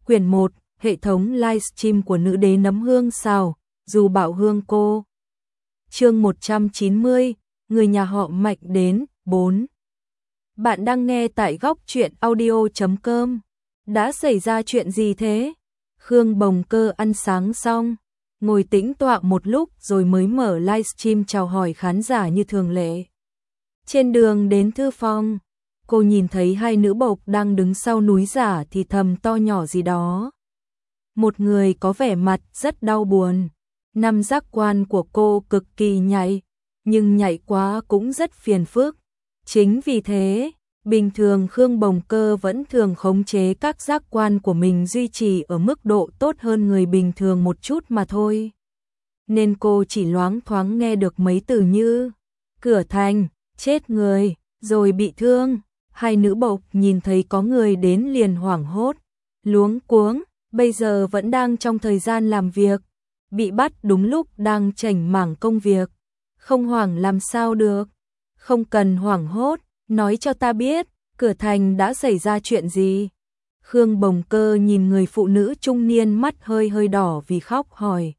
Quyển 1, hệ thống livestream của nữ đế nấm hương xào, dù bảo hương cô. Chương 190, người nhà họ Mạnh đến, 4. Bạn đang nghe tại góc truyện audio.com. Đã xảy ra chuyện gì thế? Khương Bồng Cơ ăn sáng xong, ngồi tĩnh tọa một lúc rồi mới mở livestream chào hỏi khán giả như thường lệ. Trên đường đến thư phòng, cô nhìn thấy hai nữ bộc đang đứng sau núi giả thì thầm to nhỏ gì đó. Một người có vẻ mặt rất đau buồn. Năm giác quan của cô cực kỳ nhạy, nhưng nhạy quá cũng rất phiền phức. Chính vì thế, bình thường Khương Bồng Cơ vẫn thường khống chế các giác quan của mình duy trì ở mức độ tốt hơn người bình thường một chút mà thôi. Nên cô chỉ loáng thoáng nghe được mấy từ như cửa thành, chết người, rồi bị thương. Hai nữ bộc nhìn thấy có người đến liền hoảng hốt, luống cuống, bây giờ vẫn đang trong thời gian làm việc, bị bắt đúng lúc đang chảnh mảng công việc. Không hoảng làm sao được, không cần hoảng hốt, nói cho ta biết, cửa thành đã xảy ra chuyện gì. Khương Bồng Cơ nhìn người phụ nữ trung niên mắt hơi hơi đỏ vì khóc hỏi.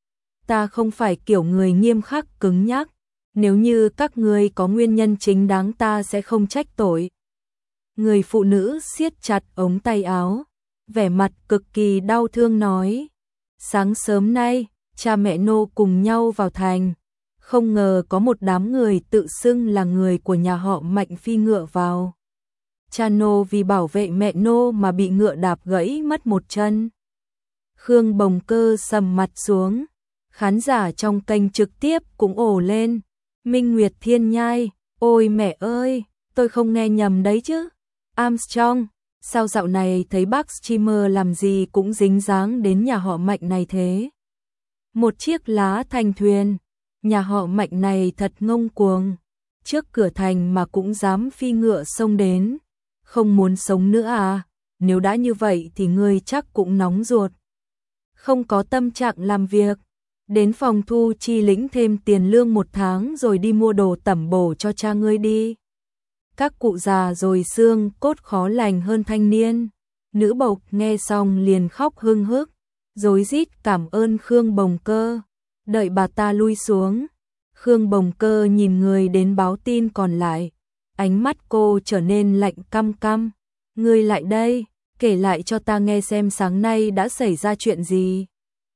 Ta không phải kiểu người nghiêm khắc cứng nhắc, nếu như các ngươi có nguyên nhân chính đáng ta sẽ không trách tội. Người phụ nữ siết chặt ống tay áo, vẻ mặt cực kỳ đau thương nói. Sáng sớm nay, cha mẹ nô cùng nhau vào thành. Không ngờ có một đám người tự xưng là người của nhà họ Mạnh phi ngựa vào. Cha nô vì bảo vệ mẹ nô mà bị ngựa đạp gãy mất một chân. Khương Bồng Cơ sầm mặt xuống. Khán giả trong kênh trực tiếp cũng ồ lên. Minh Nguyệt Thiên Nhai, ôi mẹ ơi, tôi không nghe nhầm đấy chứ. Armstrong, sao dạo này thấy bác streamer làm gì cũng dính dáng đến nhà họ Mạnh này thế? Một chiếc lá thành thuyền, nhà họ Mạnh này thật ngông cuồng, trước cửa thành mà cũng dám phi ngựa xông đến, không muốn sống nữa à? Nếu đã như vậy thì ngươi chắc cũng nóng ruột, không có tâm trạng làm việc, đến phòng thu chi lĩnh thêm tiền lương một tháng rồi đi mua đồ tẩm bổ cho cha ngươi đi. Các cụ già rồi xương cốt khó lành hơn thanh niên. Nữ bộc nghe xong liền khóc hưng hức, rối rít cảm ơn Khương Bồng Cơ. Đợi bà ta lui xuống, Khương Bồng Cơ nhìn người đến báo tin còn lại, ánh mắt cô trở nên lạnh căm căm. Ngươi lại đây, kể lại cho ta nghe xem sáng nay đã xảy ra chuyện gì.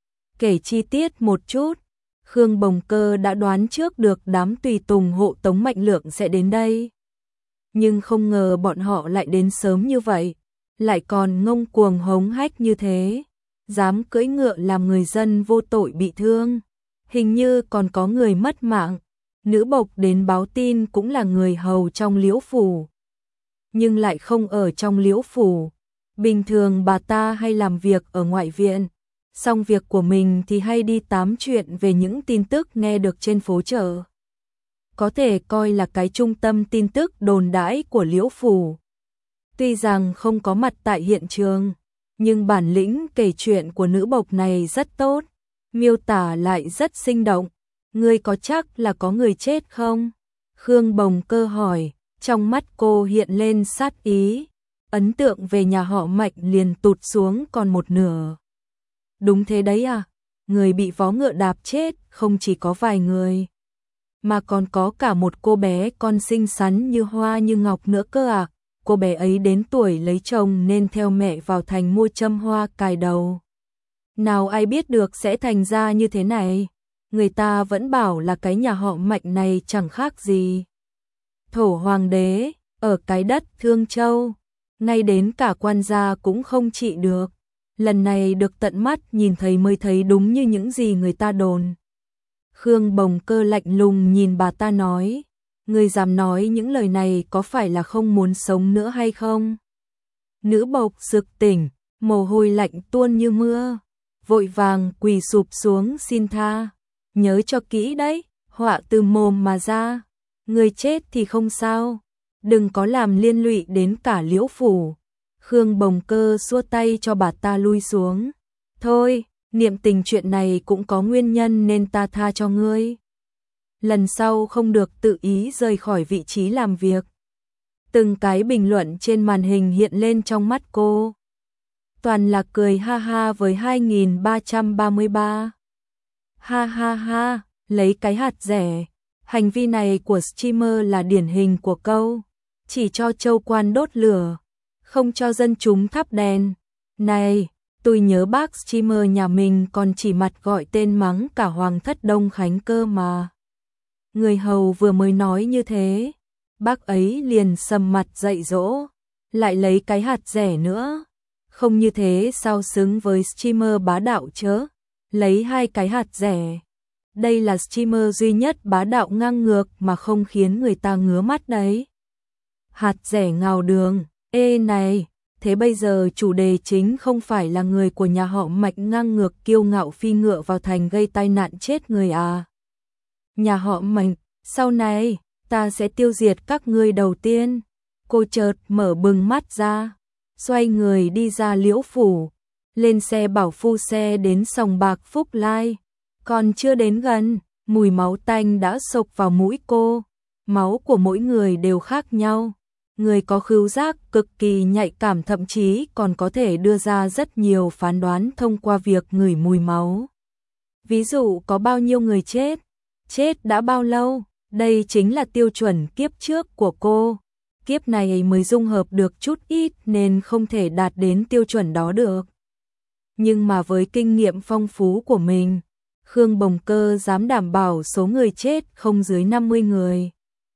Kể chi tiết một chút. Khương Bồng Cơ đã đoán trước được đám tùy tùng hộ tống Mạnh Lượng sẽ đến đây. Nhưng không ngờ bọn họ lại đến sớm như vậy, lại còn ngông cuồng hống hách như thế, dám cưỡi ngựa làm người dân vô tội bị thương, hình như còn có người mất mạng. Nữ bộc đến báo tin cũng là người hầu trong Liễu phủ, nhưng lại không ở trong Liễu phủ. Bình thường bà ta hay làm việc ở ngoại viện, xong việc của mình thì hay đi tám chuyện về những tin tức nghe được trên phố chợ. Có thể coi là cái trung tâm tin tức đồn đãi của Liễu phủ. Tuy rằng không có mặt tại hiện trường, nhưng bản lĩnh kể chuyện của nữ bộc này rất tốt, miêu tả lại rất sinh động. Ngươi có chắc là có người chết không? Khương Bồng Cơ hỏi, trong mắt cô hiện lên sát ý, ấn tượng về nhà họ Mạnh liền tụt xuống còn một nửa. Đúng thế đấy à, người bị vó ngựa đạp chết không chỉ có vài người, mà còn có cả một cô bé con xinh xắn như hoa như ngọc nữa cơ à. Cô bé ấy đến tuổi lấy chồng nên theo mẹ vào thành mua châm hoa cài đầu. Nào ai biết được sẽ thành ra như thế này. Người ta vẫn bảo là cái nhà họ Mạnh này chẳng khác gì Thổ Hoàng đế ở cái đất Thương Châu, ngay đến cả quan gia cũng không trị được. Lần này được tận mắt nhìn thấy mới thấy đúng như những gì người ta đồn. Khương Bồng Cơ lạnh lùng nhìn bà ta nói, ngươi dám nói những lời này có phải là không muốn sống nữa hay không? Nữ bộc sực tỉnh, mồ hôi lạnh tuôn như mưa, vội vàng quỳ sụp xuống xin tha. Nhớ cho kỹ đấy, họa từ mồm mà ra, người chết thì không sao, đừng có làm liên lụy đến cả Liễu phủ. Khương Bồng Cơ xua tay cho bà ta lui xuống. Thôi, niệm tình chuyện này cũng có nguyên nhân nên ta tha cho ngươi. Lần sau không được tự ý rời khỏi vị trí làm việc. Từng cái bình luận trên màn hình hiện lên trong mắt cô. toàn là cười ha ha với 2333. Ha ha ha, lấy cái hạt rẻ. Hành vi này của streamer là điển hình của câu chỉ cho châu quan đốt lửa, không cho dân chúng thắp đèn. Này, tôi nhớ bác streamer nhà mình còn chỉ mặt gọi tên mắng cả Hoàng thất Đông Khánh cơ mà. Người hầu vừa mới nói như thế, bác ấy liền sầm mặt dạy dỗ, lại lấy cái hạt rẻ nữa. Không như thế sao xứng với streamer bá đạo chớ, lấy 2 cái hạt rẻ. Đây là streamer duy nhất bá đạo ngang ngược mà không khiến người ta ngứa mắt đấy. Hạt rẻ ngào đường, ê này, thế bây giờ chủ đề chính không phải là người của nhà họ Mạch ngang ngược kiêu ngạo phi ngựa vào thành gây tai nạn chết người à. Nhà họ Mạch, sau này, ta sẽ tiêu diệt các ngươi đầu tiên. Cô chợt mở bừng mắt ra, xoay người đi ra Liễu phủ, lên xe bảo phu xe đến sòng bạc Phúc Lai. Còn chưa đến gần, mùi máu tanh đã xộc vào mũi cô. Máu của mỗi người đều khác nhau. Người có khứu giác cực kỳ nhạy cảm thậm chí còn có thể đưa ra rất nhiều phán đoán thông qua việc ngửi mùi máu. Ví dụ có bao nhiêu người chết đã bao lâu, đây chính là tiêu chuẩn kiếp trước của cô. Kiếp này mới dung hợp được chút ít nên không thể đạt đến tiêu chuẩn đó được. Nhưng mà với kinh nghiệm phong phú của mình, Khương Bồng Cơ dám đảm bảo số người chết không dưới 50 người.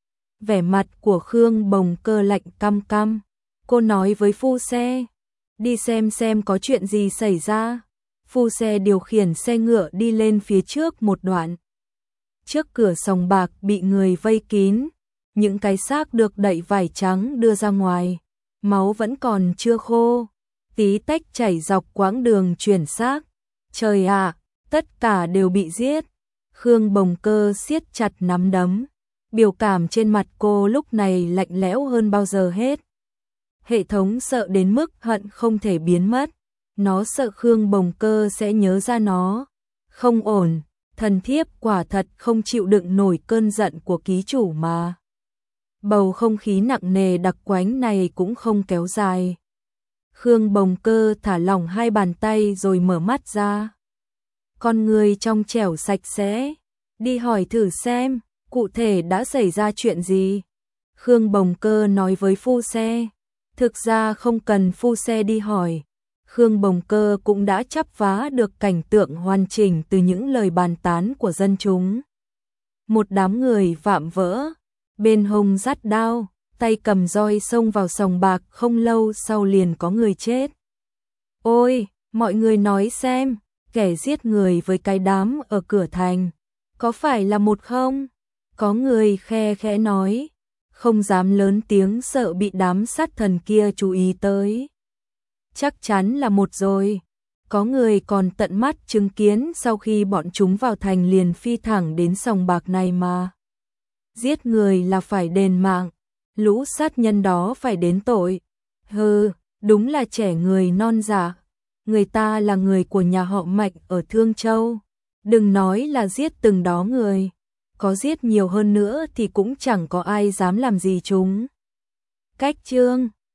Vẻ mặt của Khương Bồng Cơ lạnh căm căm. Cô nói với phu xe, đi xem có chuyện gì xảy ra. Phu xe điều khiển xe ngựa đi lên phía trước một đoạn. Trước cửa sòng bạc bị người vây kín, những cái xác được đậy vải trắng đưa ra ngoài, máu vẫn còn chưa khô, tí tách chảy dọc quãng đường chuyển xác. Trời ạ, tất cả đều bị giết. Khương Bồng Cơ siết chặt nắm đấm, biểu cảm trên mặt cô lúc này lạnh lẽo hơn bao giờ hết. Hệ thống sợ đến mức hận không thể biến mất, nó sợ Khương Bồng Cơ sẽ nhớ ra nó. Không ổn, thần thiếp quả thật không chịu đựng nổi cơn giận của ký chủ mà. Bầu không khí nặng nề đặc quánh này cũng không kéo dài. Khương Bồng Cơ thả lỏng 2 bàn tay rồi mở mắt ra. Con người trong trẻo sạch sẽ, đi hỏi thử xem, cụ thể đã xảy ra chuyện gì. Khương Bồng Cơ nói với phu xe. Thực ra không cần phu xe đi hỏi, Khương Bồng Cơ cũng đã chắp vá được cảnh tượng hoàn chỉnh từ những lời bàn tán của dân chúng. Một đám người vạm vỡ, bên hông dắt đao, tay cầm roi xông vào sòng bạc, không lâu sau liền có người chết. Ôi, mọi người nói xem, kẻ giết người với cái đám ở cửa thành, có phải là một không? Có người khe khẽ nói, không dám lớn tiếng sợ bị đám sát thần kia chú ý tới. Chắc chắn là một rồi. Có người còn tận mắt chứng kiến sau khi bọn chúng vào thành liền phi thẳng đến sòng bạc này mà. Giết người là phải đền mạng, lũ sát nhân đó phải đến tội. Hừ, đúng là trẻ người non dạ. Người ta là người của nhà họ Mạch ở Thương Châu. Đừng nói là giết từng đó người, có giết nhiều hơn nữa thì cũng chẳng có ai dám làm gì chúng. Cách chương